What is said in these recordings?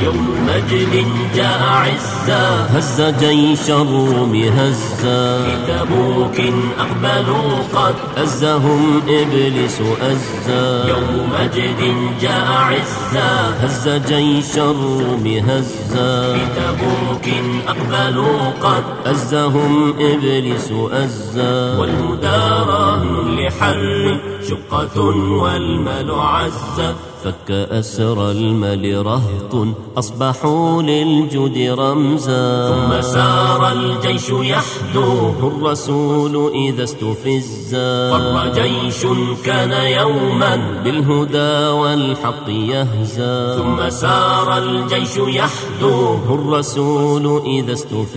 يوم مجد جاء عزا هز جيش الروم هزا في تبوك أقبلوا قد أزهم إبليس أزا يوم مجد جاء عزا هز جيش الروم هزا في تبوك أقبلوا قد أزهم إبليس أزا والهدى رهن لحر شقة والمال عزا فك أسر المال رهط أصبحوا للجود رمزا ثم سار الجيش يحدوه الرسول إذا استفزا فر جيش كان يوما بالهدى والحق يهزا ثم سار الجيش يحدوه الرسول إذا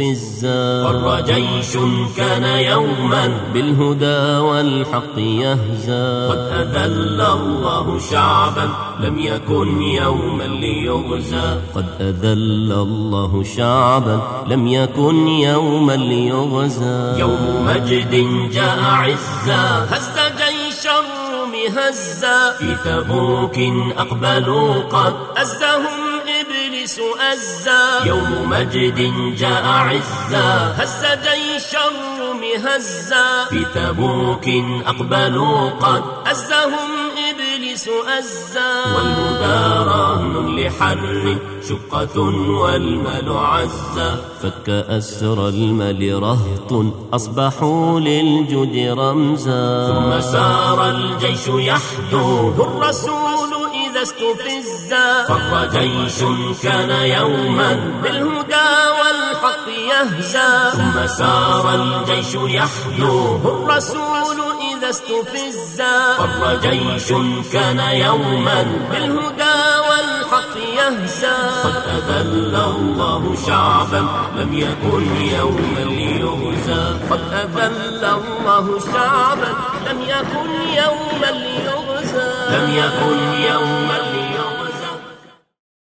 استفزا فر جيش كان يوما بالهدى والحق يهزا قد أذل الله شعبا لم يكن يوما ليغزى قد أذل الله شعبا لم يكن يوما ليغزى يوم مجد جاء عزا هز جيش الروم هزا في تبوك أقبلوا قد أزهم إبليس أزا يوم مجد جاء عزا هز جيش الروم هزا في تبوك أقبلوا قد أزهم إبليس أزا والهدى رهن لحر شقة والمال عزا فك أسر المال رهط أصبحوا للجود رمزا ثم سار الجيش يحدوه الرسول إذا استفزا فر جيش كان يوما بالهدى والحق يهزا ثم سار الجيش يحدوه الرسول إذا استفزا فر جيش كان يوما بالهدى والحق يهزا قد أذل الله شعبا لم يكن يوما ليغزى قد أذل الله شعبا لم يكن يوما ليغزى لم يكن يوما